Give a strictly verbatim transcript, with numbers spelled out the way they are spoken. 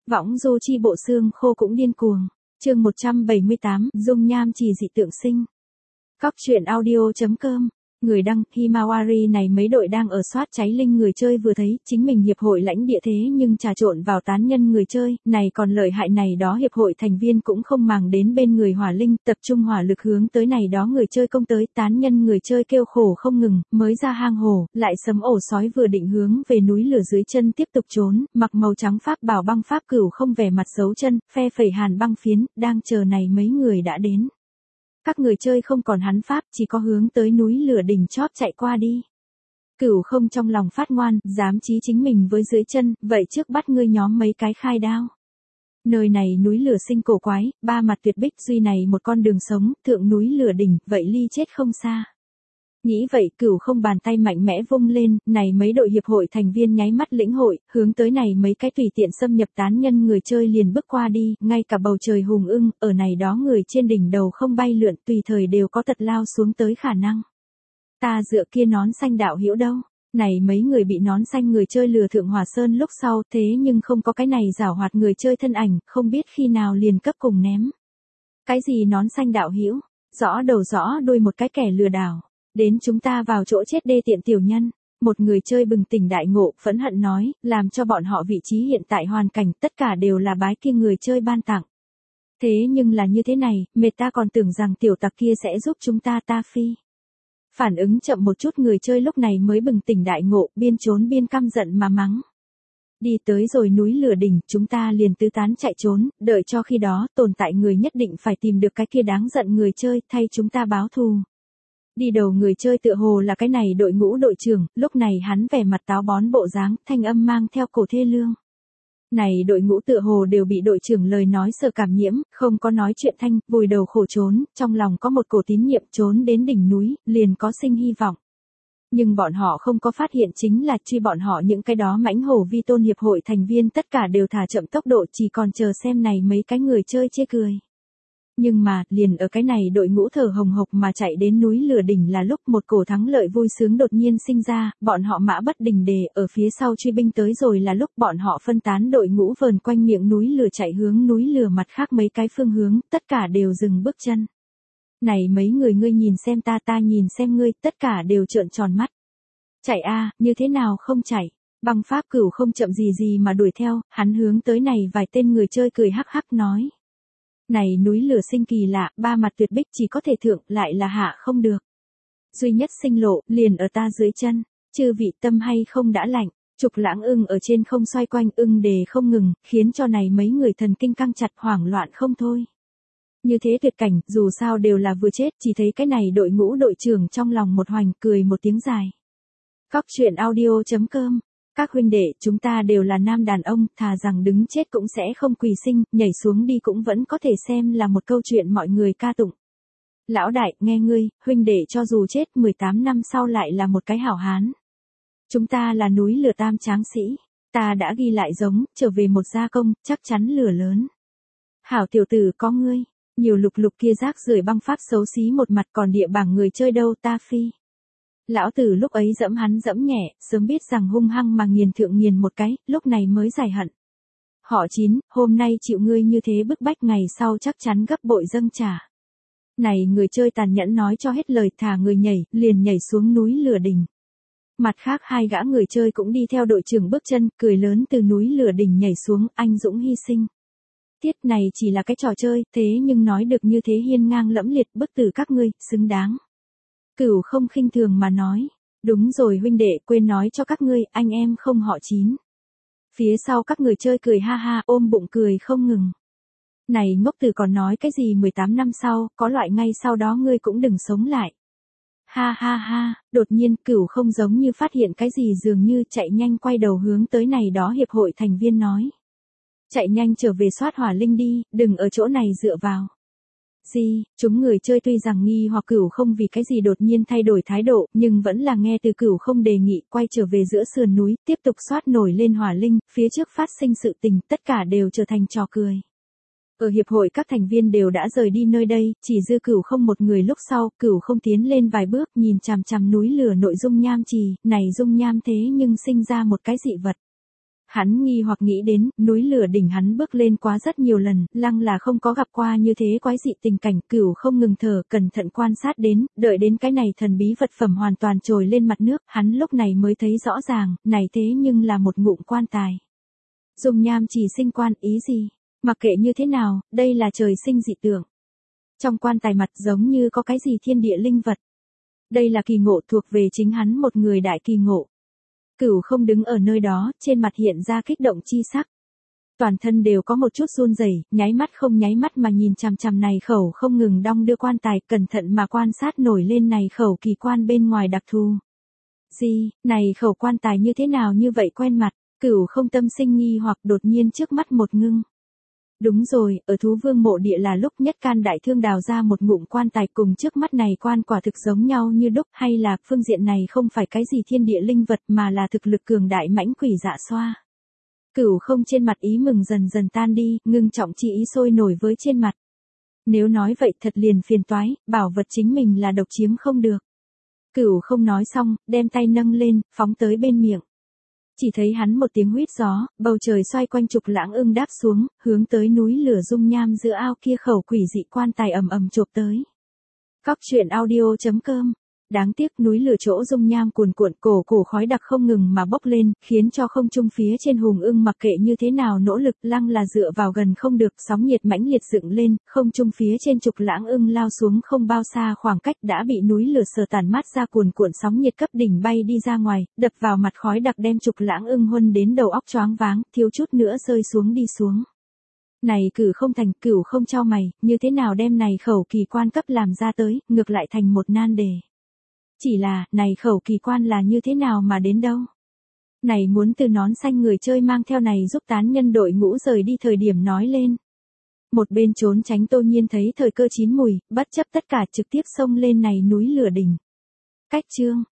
Võng du chi bộ xương khô cũng điên cuồng. Chương một trăm bảy mươi tám, dung nham trì dị tượng sinh. Cóc truyện audio chấm com. Người đăng, Himawari này mấy đội đang ở soát cháy linh người chơi vừa thấy, chính mình hiệp hội lãnh địa thế nhưng trà trộn vào tán nhân người chơi, này còn lợi hại này đó hiệp hội thành viên cũng không màng đến bên người hỏa linh, tập trung hỏa lực hướng tới này đó người chơi công tới, tán nhân người chơi kêu khổ không ngừng, mới ra hang hồ, lại sấm ổ sói vừa định hướng về núi lửa dưới chân tiếp tục trốn, mặc màu trắng pháp bảo băng pháp cửu không vẻ mặt giấu chân, phe phẩy hàn băng phiến, đang chờ này mấy người đã đến. Các người chơi không còn hắn pháp, chỉ có hướng tới núi lửa đỉnh chóp chạy qua đi. Cửu không trong lòng phát ngoan, dám chí chính mình với dưới chân, vậy trước bắt ngươi nhóm mấy cái khai đao. Nơi này núi lửa sinh cổ quái, ba mặt tuyệt bích duy này một con đường sống, thượng núi lửa đỉnh, vậy ly chết không xa. Nghĩ vậy cửu không bàn tay mạnh mẽ vung lên, này mấy đội hiệp hội thành viên nháy mắt lĩnh hội, hướng tới này mấy cái tùy tiện xâm nhập tán nhân người chơi liền bước qua đi, ngay cả bầu trời hùng ưng, ở này đó người trên đỉnh đầu không bay lượn tùy thời đều có tật lao xuống tới khả năng. Ta dựa kia nón xanh đạo hiểu đâu, này mấy người bị nón xanh người chơi lừa thượng Hòa Sơn lúc sau thế nhưng không có cái này giảo hoạt người chơi thân ảnh, không biết khi nào liền cấp cùng ném. Cái gì nón xanh đạo hiểu, rõ đầu rõ đuôi một cái kẻ lừa đảo. Đến chúng ta vào chỗ chết đê tiện tiểu nhân, một người chơi bừng tỉnh đại ngộ, phẫn hận nói, làm cho bọn họ vị trí hiện tại hoàn cảnh tất cả đều là bái kia người chơi ban tặng. Thế nhưng là như thế này, mệt ta còn tưởng rằng tiểu tặc kia sẽ giúp chúng ta ta phi. Phản ứng chậm một chút người chơi lúc này mới bừng tỉnh đại ngộ, biên trốn biên căm giận mà mắng. Đi tới rồi núi lửa đỉnh, chúng ta liền tứ tán chạy trốn, đợi cho khi đó tồn tại người nhất định phải tìm được cái kia đáng giận người chơi, thay chúng ta báo thù. Đi đầu người chơi tựa hồ là cái này đội ngũ đội trưởng, lúc này hắn vẻ mặt táo bón bộ dáng, thanh âm mang theo cổ thê lương. Này đội ngũ tựa hồ đều bị đội trưởng lời nói sợ cảm nhiễm, không có nói chuyện thanh, vùi đầu khổ trốn, trong lòng có một cổ tín nhiệm trốn đến đỉnh núi, liền có sinh hy vọng. Nhưng bọn họ không có phát hiện chính là truy bọn họ những cái đó mãnh hổ vi tôn hiệp hội thành viên tất cả đều thả chậm tốc độ chỉ còn chờ xem này mấy cái người chơi chê cười. Nhưng mà, liền ở cái này đội ngũ thở hồng hộc mà chạy đến núi lửa đỉnh là lúc một cổ thắng lợi vui sướng đột nhiên sinh ra, bọn họ mã bất đình đề, ở phía sau truy binh tới rồi là lúc bọn họ phân tán đội ngũ vờn quanh miệng núi lửa chạy hướng núi lửa mặt khác mấy cái phương hướng, tất cả đều dừng bước chân. Này mấy người ngươi nhìn xem ta ta nhìn xem ngươi, tất cả đều trợn tròn mắt. Chạy a, như thế nào không chạy? Băng pháp cửu không chậm gì gì mà đuổi theo, hắn hướng tới này vài tên người chơi cười hắc hắc nói. Này núi lửa sinh kỳ lạ, ba mặt tuyệt bích chỉ có thể thượng, lại là hạ không được. Duy nhất sinh lộ, liền ở ta dưới chân, chư vị tâm hay không đã lạnh, trục lãng ưng ở trên không xoay quanh ưng đề không ngừng, khiến cho này mấy người thần kinh căng chặt hoảng loạn không thôi. Như thế tuyệt cảnh, dù sao đều là vừa chết, chỉ thấy cái này đội ngũ đội trưởng trong lòng một hoành, cười một tiếng dài. Cóc truyện audio chấm com. Các huynh đệ, chúng ta đều là nam đàn ông, thà rằng đứng chết cũng sẽ không quỳ sinh, nhảy xuống đi cũng vẫn có thể xem là một câu chuyện mọi người ca tụng. Lão đại, nghe ngươi, huynh đệ cho dù chết mười tám năm sau lại là một cái hảo hán. Chúng ta là núi lửa tam tráng sĩ, ta đã ghi lại giống, trở về một gia công, chắc chắn lửa lớn. Hảo tiểu tử có ngươi, nhiều lục lục kia rác rưởi băng pháp xấu xí một mặt còn địa bảng người chơi đâu ta phi. Lão tử lúc ấy dẫm hắn dẫm nhẹ, sớm biết rằng hung hăng mà nghiền thượng nghiền một cái, lúc này mới giải hận. Họ Chín, hôm nay chịu ngươi như thế bức bách ngày sau chắc chắn gấp bội dâng trả. Này người chơi tàn nhẫn nói cho hết lời thả người nhảy, liền nhảy xuống núi lửa đỉnh. Mặt khác hai gã người chơi cũng đi theo đội trưởng bước chân, cười lớn từ núi lửa đỉnh nhảy xuống, anh dũng hy sinh. Tiết này chỉ là cái trò chơi, thế nhưng nói được như thế hiên ngang lẫm liệt bức tử các ngươi, xứng đáng. Cửu không khinh thường mà nói, đúng rồi huynh đệ, quên nói cho các ngươi, anh em không họ Chín. Phía sau các người chơi cười ha ha, ôm bụng cười không ngừng. Này ngốc tử còn nói cái gì mười tám năm sau, có loại ngay sau đó ngươi cũng đừng sống lại. Ha ha ha, đột nhiên Cửu không giống như phát hiện cái gì dường như chạy nhanh quay đầu hướng tới này đó hiệp hội thành viên nói. Chạy nhanh trở về soát hỏa linh đi, đừng ở chỗ này dựa vào. Gì, chúng người chơi tuy rằng nghi hoặc Cửu không vì cái gì đột nhiên thay đổi thái độ, nhưng vẫn là nghe từ Cửu không đề nghị quay trở về giữa sườn núi, tiếp tục soát nổi lên hỏa linh, phía trước phát sinh sự tình, tất cả đều trở thành trò cười. Ở hiệp hội các thành viên đều đã rời đi nơi đây, chỉ dư Cửu không một người lúc sau, Cửu không tiến lên vài bước, nhìn chằm chằm núi lửa nội dung nham trì, này dung nham thế nhưng sinh ra một cái dị vật. Hắn nghi hoặc nghĩ đến, núi lửa đỉnh hắn bước lên quá rất nhiều lần, lăng là không có gặp qua như thế quái dị tình cảnh. Cửu không ngừng thở, cẩn thận quan sát đến, đợi đến cái này thần bí vật phẩm hoàn toàn trồi lên mặt nước, hắn lúc này mới thấy rõ ràng, này thế nhưng là một ngụm quan tài. Dung nham chỉ sinh quan, ý gì? Mặc kệ như thế nào, đây là trời sinh dị tượng. Trong quan tài mặt giống như có cái gì thiên địa linh vật. Đây là kỳ ngộ thuộc về chính hắn một người đại kỳ ngộ. Cửu không đứng ở nơi đó, trên mặt hiện ra kích động chi sắc. Toàn thân đều có một chút run rẩy, nháy mắt không nháy mắt mà nhìn chằm chằm này khẩu không ngừng đong đưa quan tài, cẩn thận mà quan sát nổi lên này khẩu kỳ quan bên ngoài đặc thù. Gì, này khẩu quan tài như thế nào như vậy quen mặt, Cửu không tâm sinh nghi hoặc đột nhiên trước mắt một ngưng. Đúng rồi, ở thú vương mộ địa là lúc Nhất Can đại thương đào ra một ngụm quan tài cùng trước mắt này quan quả thực giống nhau như đúc, hay là phương diện này không phải cái gì thiên địa linh vật mà là thực lực cường đại mãnh quỷ dạ xoa. Cửu không trên mặt ý mừng dần dần tan đi, ngưng trọng chi ý sôi nổi với trên mặt. Nếu nói vậy thật liền phiền toái, bảo vật chính mình là độc chiếm không được. Cửu không nói xong, đem tay nâng lên, phóng tới bên miệng. Chỉ thấy hắn một tiếng huýt gió, bầu trời xoay quanh trục lãng ưng đáp xuống, hướng tới núi lửa dung nham giữa ao kia khẩu quỷ dị quan tài ầm ầm chộp tới. Cóc truyện audio chấm com. Đáng tiếc núi lửa chỗ dung nham cuồn cuộn, cổ cổ khói đặc không ngừng mà bốc lên, khiến cho không trung phía trên hùng ưng mặc kệ như thế nào nỗ lực, lăng là dựa vào gần không được, sóng nhiệt mãnh liệt dựng lên, không trung phía trên trục lãng ưng lao xuống không bao xa khoảng cách đã bị núi lửa sờ tản mát ra cuồn cuộn sóng nhiệt cấp đỉnh bay đi ra ngoài, đập vào mặt khói đặc đem trục lãng ưng huân đến đầu óc choáng váng, thiếu chút nữa rơi xuống đi xuống. Này Cửu không thành, Cửu không chau mày, như thế nào đem này khẩu kỳ quan cấp làm ra tới, ngược lại thành một nan đề. Chỉ là, này khẩu kỳ quan là như thế nào mà đến đâu? Này muốn từ nón xanh người chơi mang theo này giúp tán nhân đội ngũ rời đi thời điểm nói lên. Một bên trốn tránh Tô Nhiên thấy thời cơ chín mùi, bất chấp tất cả trực tiếp xông lên này núi lửa đỉnh. Cách chương.